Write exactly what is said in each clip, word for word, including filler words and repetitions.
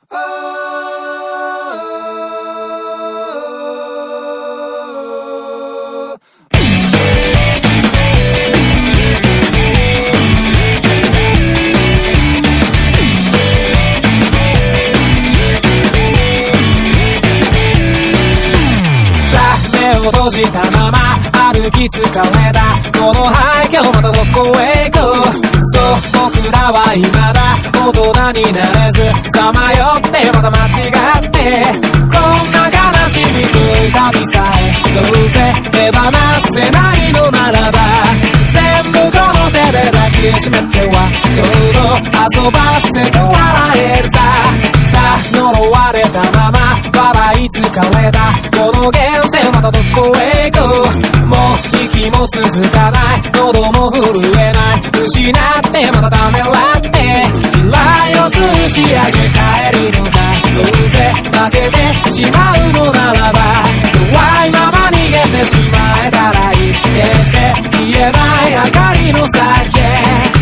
閉じたまま歩き疲れたこの廃墟またどこへ行こうそう僕らは未だ大人になれずさまよってまた間違ってこんな悲しみと痛みさえどうせ手放せないのならば全部この手で抱きしめてはちょうど遊ばせて笑えるささあ呪われたまま笑い疲れたこの現世またどこへ行こうもう息も続かない喉も震えない失ってまたためらって未来を吊るし上げ帰りのかどうせ負けてしまうのならば弱いまま逃げてしまえたらいい決して消えない明かりの先へ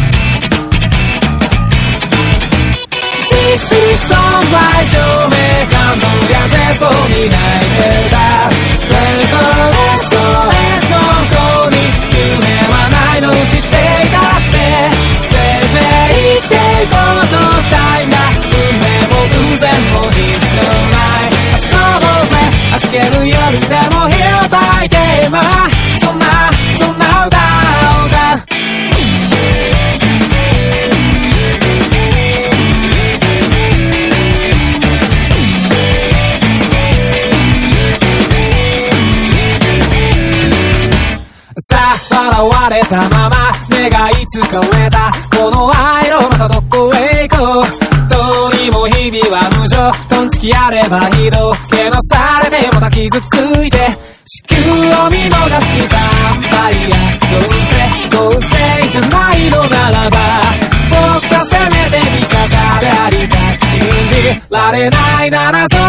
存在証明感動が絶望に泣いてた連想 エスオーエス の子に夢はないの知っていたってせいぜい生きていこうとしたいんだ運命も偶然も必要ない遊ぼうぜ明ける夜でも火を焚いて今そんなそんな歌を歌う笑われたまま願い疲れたこの愛のまたどこへ行こうどうにも日々は無情トンチキやればひどけなされてまた傷ついて地球を見逃したアンパイアどうせ合成じゃないのならば僕はせめて味方でありたい信じられないならそう